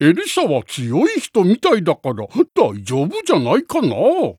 エリサは強い人みたいだから大丈夫じゃないかな。